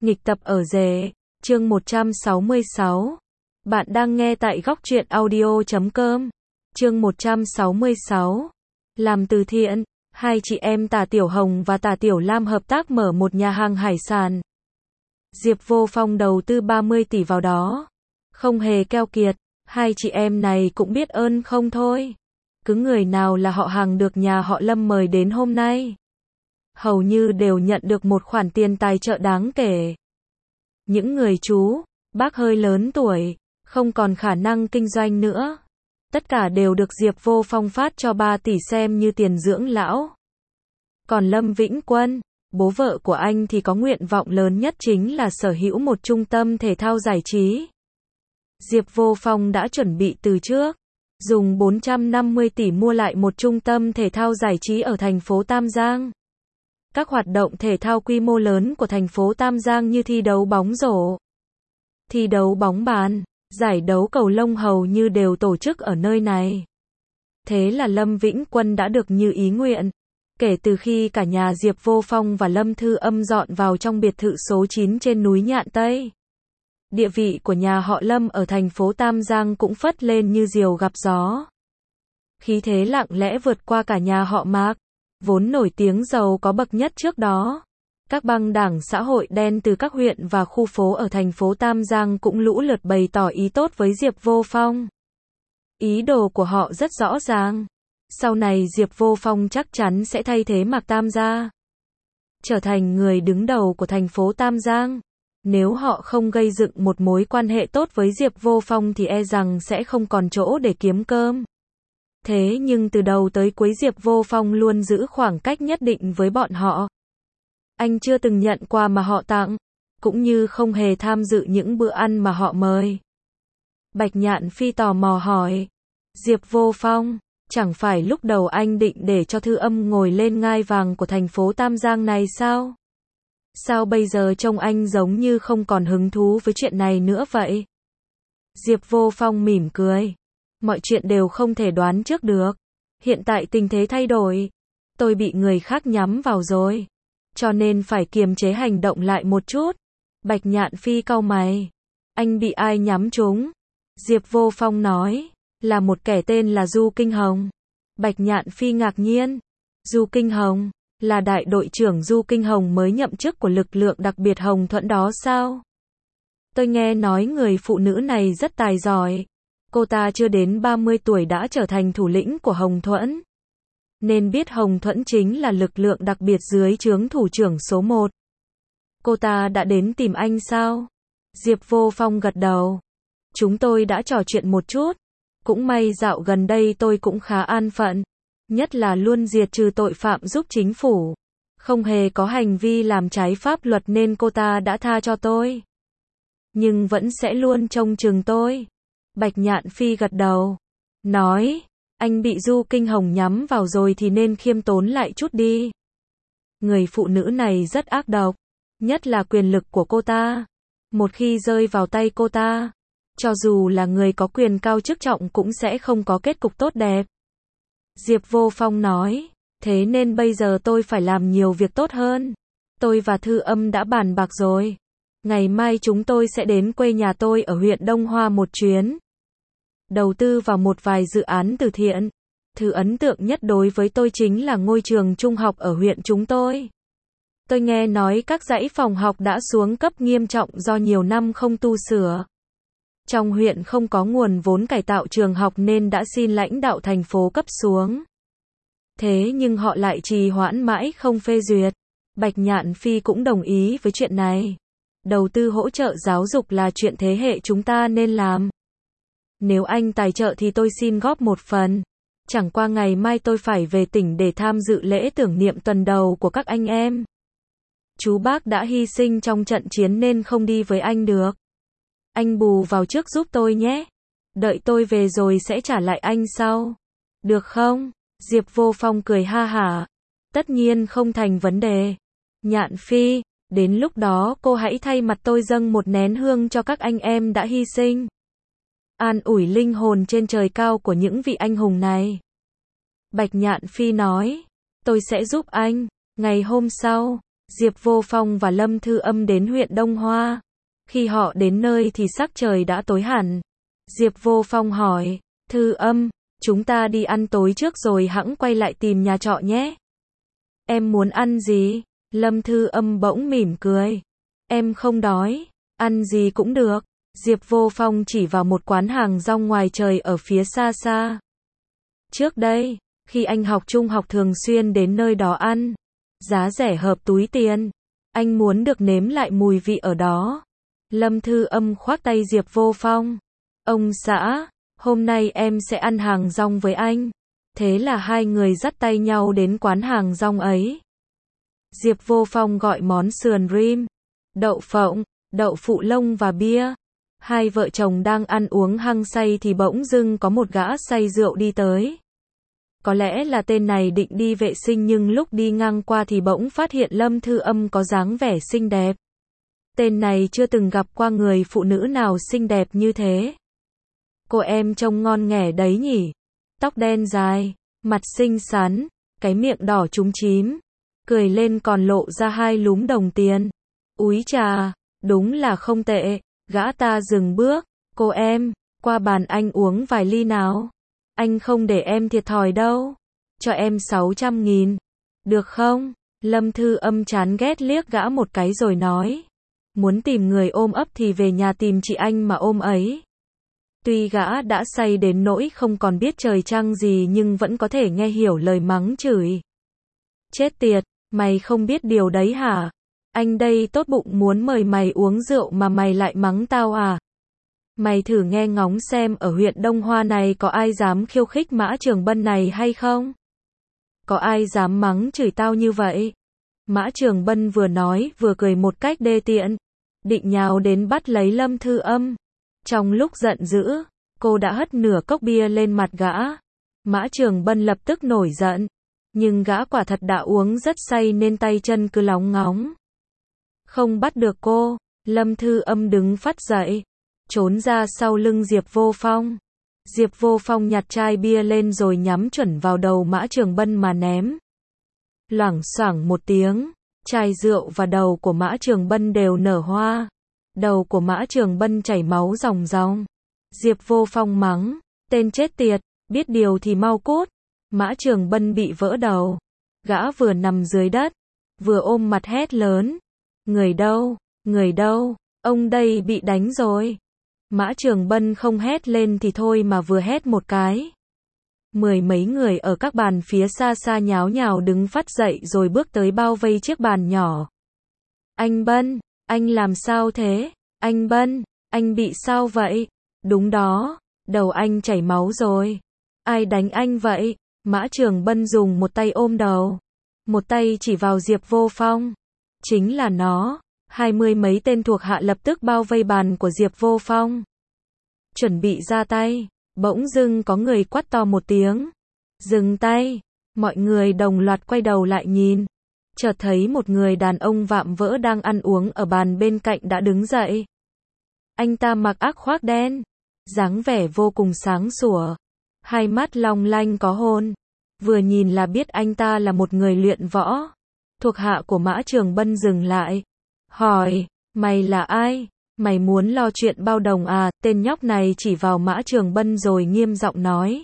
Nghịch tập ở rể, chương 166. Bạn đang nghe tại góc truyện audio.com. Chương 166. Làm từ thiện, hai chị em Tả Tiểu Hồng và Tả Tiểu Lam hợp tác mở một nhà hàng hải sản. Diệp Vô Phong đầu tư 30 tỷ vào đó. Không hề keo kiệt, hai chị em này cũng biết ơn không thôi. Cứ người nào là họ hàng được nhà họ Lâm mời đến hôm nay, hầu như đều nhận được một khoản tiền tài trợ đáng kể. Những người chú, bác hơi lớn tuổi, không còn khả năng kinh doanh nữa, tất cả đều được Diệp Vô Phong phát cho 3 tỷ xem như tiền dưỡng lão. Còn Lâm Vĩnh Quân, bố vợ của anh thì có nguyện vọng lớn nhất chính là sở hữu một trung tâm thể thao giải trí. Diệp Vô Phong đã chuẩn bị từ trước, dùng 450 tỷ mua lại một trung tâm thể thao giải trí ở thành phố Tam Giang. Các hoạt động thể thao quy mô lớn của thành phố Tam Giang như thi đấu bóng rổ, thi đấu bóng bàn, giải đấu cầu lông hầu như đều tổ chức ở nơi này. Thế là Lâm Vĩnh Quân đã được như ý nguyện. Kể từ khi cả nhà Diệp Vô Phong và Lâm Thư Âm dọn vào trong biệt thự số 9 trên núi Nhạn Tây, địa vị của nhà họ Lâm ở thành phố Tam Giang cũng phất lên như diều gặp gió. Khí thế lặng lẽ vượt qua cả nhà họ Mạc, vốn nổi tiếng giàu có bậc nhất trước đó. Các băng đảng xã hội đen từ các huyện và khu phố ở thành phố Tam Giang cũng lũ lượt bày tỏ ý tốt với Diệp Vô Phong. Ý đồ của họ rất rõ ràng. Sau này Diệp Vô Phong chắc chắn sẽ thay thế Mạc Tam gia, trở thành người đứng đầu của thành phố Tam Giang. Nếu họ không gây dựng một mối quan hệ tốt với Diệp Vô Phong thì e rằng sẽ không còn chỗ để kiếm cơm. Thế nhưng từ đầu tới cuối Diệp Vô Phong luôn giữ khoảng cách nhất định với bọn họ. Anh chưa từng nhận quà mà họ tặng, cũng như không hề tham dự những bữa ăn mà họ mời. Bạch Nhạn Phi tò mò hỏi, Diệp Vô Phong, chẳng phải lúc đầu anh định để cho Thư Âm ngồi lên ngai vàng của thành phố Tam Giang này sao? Sao bây giờ trông anh giống như không còn hứng thú với chuyện này nữa vậy? Diệp Vô Phong mỉm cười. Mọi chuyện đều không thể đoán trước được. Hiện tại tình thế thay đổi. Tôi bị người khác nhắm vào rồi, cho nên phải kiềm chế hành động lại một chút. Bạch Nhạn Phi cau mày. Anh bị ai nhắm trúng? Diệp Vô Phong nói, là một kẻ tên là Du Kinh Hồng. Bạch Nhạn Phi ngạc nhiên. Du Kinh Hồng, là đại đội trưởng Du Kinh Hồng mới nhậm chức của lực lượng đặc biệt Hồng Thuẫn đó sao? Tôi nghe nói người phụ nữ này rất tài giỏi. Cô ta chưa đến 30 tuổi đã trở thành thủ lĩnh của Hồng Thuẫn, nên biết Hồng Thuẫn chính là lực lượng đặc biệt dưới trướng thủ trưởng số 1. Cô ta đã đến tìm anh sao? Diệp Vô Phong gật đầu. Chúng tôi đã trò chuyện một chút. Cũng may dạo gần đây tôi cũng khá an phận, nhất là luôn diệt trừ tội phạm giúp chính phủ, không hề có hành vi làm trái pháp luật nên cô ta đã tha cho tôi. Nhưng vẫn sẽ luôn trông chừng tôi. Bạch Nhạn Phi gật đầu, nói, anh bị Du Kinh Hồng nhắm vào rồi thì nên khiêm tốn lại chút đi. Người phụ nữ này rất ác độc, nhất là quyền lực của cô ta. Một khi rơi vào tay cô ta, cho dù là người có quyền cao chức trọng cũng sẽ không có kết cục tốt đẹp. Diệp Vô Phong nói, thế nên bây giờ tôi phải làm nhiều việc tốt hơn. Tôi và Thư Âm đã bàn bạc rồi. Ngày mai chúng tôi sẽ đến quê nhà tôi ở huyện Đông Hoa một chuyến, đầu tư vào một vài dự án từ thiện. Thứ ấn tượng nhất đối với tôi chính là ngôi trường trung học ở huyện chúng tôi. Tôi nghe nói các dãy phòng học đã xuống cấp nghiêm trọng do nhiều năm không tu sửa. Trong huyện không có nguồn vốn cải tạo trường học nên đã xin lãnh đạo thành phố cấp xuống. Thế nhưng họ lại trì hoãn mãi không phê duyệt. Bạch Nhạn Phi cũng đồng ý với chuyện này. Đầu tư hỗ trợ giáo dục là chuyện thế hệ chúng ta nên làm. Nếu anh tài trợ thì tôi xin góp một phần. Chẳng qua ngày mai tôi phải về tỉnh để tham dự lễ tưởng niệm tuần đầu của các anh em. Chú bác đã hy sinh trong trận chiến nên không đi với anh được. Anh bù vào trước giúp tôi nhé. Đợi tôi về rồi sẽ trả lại anh sau. Được không? Diệp Vô Phong cười ha hả. Tất nhiên không thành vấn đề. Nhạn Phi, đến lúc đó cô hãy thay mặt tôi dâng một nén hương cho các anh em đã hy sinh. An ủi linh hồn trên trời cao của những vị anh hùng này. Bạch Nhạn Phi nói, tôi sẽ giúp anh. Ngày hôm sau, Diệp Vô Phong và Lâm Thư Âm đến huyện Đông Hoa. Khi họ đến nơi thì sắc trời đã tối hẳn. Diệp Vô Phong hỏi, Thư Âm, chúng ta đi ăn tối trước rồi hẵng quay lại tìm nhà trọ nhé. Em muốn ăn gì? Lâm Thư Âm bỗng mỉm cười. Em không đói, ăn gì cũng được. Diệp Vô Phong chỉ vào một quán hàng rong ngoài trời ở phía xa xa. Trước đây, khi anh học trung học thường xuyên đến nơi đó ăn. Giá rẻ hợp túi tiền. Anh muốn được nếm lại mùi vị ở đó. Lâm Thư Âm khoác tay Diệp Vô Phong. Ông xã, hôm nay em sẽ ăn hàng rong với anh. Thế là hai người dắt tay nhau đến quán hàng rong ấy. Diệp Vô Phong gọi món sườn rim, đậu phộng, đậu phụ lông và bia. Hai vợ chồng đang ăn uống hăng say thì bỗng dưng có một gã say rượu đi tới. Có lẽ là tên này định đi vệ sinh nhưng lúc đi ngang qua thì bỗng phát hiện Lâm Thư Âm có dáng vẻ xinh đẹp. Tên này chưa từng gặp qua người phụ nữ nào xinh đẹp như thế. Cô em trông ngon nghẻ đấy nhỉ. Tóc đen dài, mặt xinh xắn, cái miệng đỏ chúm chím. Cười lên còn lộ ra hai lúm đồng tiền. Úi chà, đúng là không tệ. Gã ta dừng bước. Cô em, qua bàn anh uống vài ly nào. Anh không để em thiệt thòi đâu. Cho em 600.000. Được không? Lâm Thư Âm chán ghét liếc gã một cái rồi nói. Muốn tìm người ôm ấp thì về nhà tìm chị anh mà ôm ấy. Tuy gã đã say đến nỗi không còn biết trời trăng gì nhưng vẫn có thể nghe hiểu lời mắng chửi. Chết tiệt, mày không biết điều đấy hả? Anh đây tốt bụng muốn mời mày uống rượu mà mày lại mắng tao à? Mày thử nghe ngóng xem ở huyện Đông Hoa này có ai dám khiêu khích Mã Trường Bân này hay không? Có ai dám mắng chửi tao như vậy? Mã Trường Bân vừa nói vừa cười một cách đê tiện, định nhào đến bắt lấy Lâm Thư Âm. Trong lúc giận dữ, cô đã hất nửa cốc bia lên mặt gã. Mã Trường Bân lập tức nổi giận, nhưng gã quả thật đã uống rất say nên tay chân cứ lóng ngóng. Không bắt được cô, Lâm Thư Âm đứng phắt dậy, trốn ra sau lưng Diệp Vô Phong. Diệp Vô Phong nhặt chai bia lên rồi nhắm chuẩn vào đầu Mã Trường Bân mà ném. Loảng xoảng một tiếng, chai rượu và đầu của Mã Trường Bân đều nở hoa. Đầu của Mã Trường Bân chảy máu ròng ròng. Diệp Vô Phong mắng, tên chết tiệt, biết điều thì mau cút. Mã Trường Bân bị vỡ đầu. Gã vừa nằm dưới đất, vừa ôm mặt hét lớn. Người đâu, người đâu, ông đây bị đánh rồi. Mã Trường Bân không hét lên thì thôi mà vừa hét một cái. Mười mấy người ở các bàn phía xa xa nháo nhào đứng phắt dậy rồi bước tới bao vây chiếc bàn nhỏ. Anh Bân, anh làm sao thế? Anh Bân, anh bị sao vậy? Đúng đó, đầu anh chảy máu rồi. Ai đánh anh vậy? Mã Trường Bân dùng một tay ôm đầu, một tay chỉ vào Diệp Vô Phong. Chính là nó. 20 mấy tên thuộc hạ lập tức bao vây bàn của Diệp Vô Phong. Chuẩn bị ra tay, bỗng dưng có người quát to một tiếng. Dừng tay, mọi người đồng loạt quay đầu lại nhìn. Chợt thấy một người đàn ông vạm vỡ đang ăn uống ở bàn bên cạnh đã đứng dậy. Anh ta mặc áo khoác đen, dáng vẻ vô cùng sáng sủa, hai mắt long lanh có hồn. Vừa nhìn là biết anh ta là một người luyện võ. Thuộc hạ của Mã Trường Bân dừng lại, hỏi, mày là ai? Mày muốn lo chuyện bao đồng à? Tên nhóc này chỉ vào Mã Trường Bân rồi nghiêm giọng nói.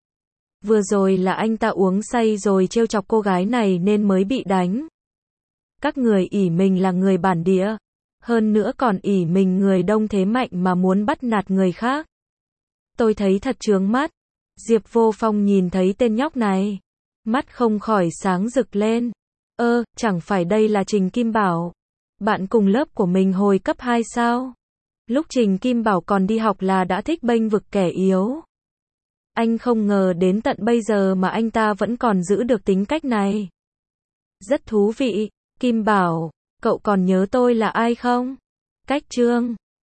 Vừa rồi là anh ta uống say rồi trêu chọc cô gái này nên mới bị đánh. Các người ỷ mình là người bản địa, hơn nữa còn ỷ mình người đông thế mạnh mà muốn bắt nạt người khác. Tôi thấy thật chướng mắt. Diệp Vô Phong nhìn thấy tên nhóc này, mắt không khỏi sáng rực lên. Chẳng phải đây là Trình Kim Bảo, bạn cùng lớp của mình hồi cấp 2 sao? Lúc Trình Kim Bảo còn đi học là đã thích bênh vực kẻ yếu. Anh không ngờ đến tận bây giờ mà anh ta vẫn còn giữ được tính cách này. Rất thú vị. Kim Bảo, cậu còn nhớ tôi là ai không? Cách Trương,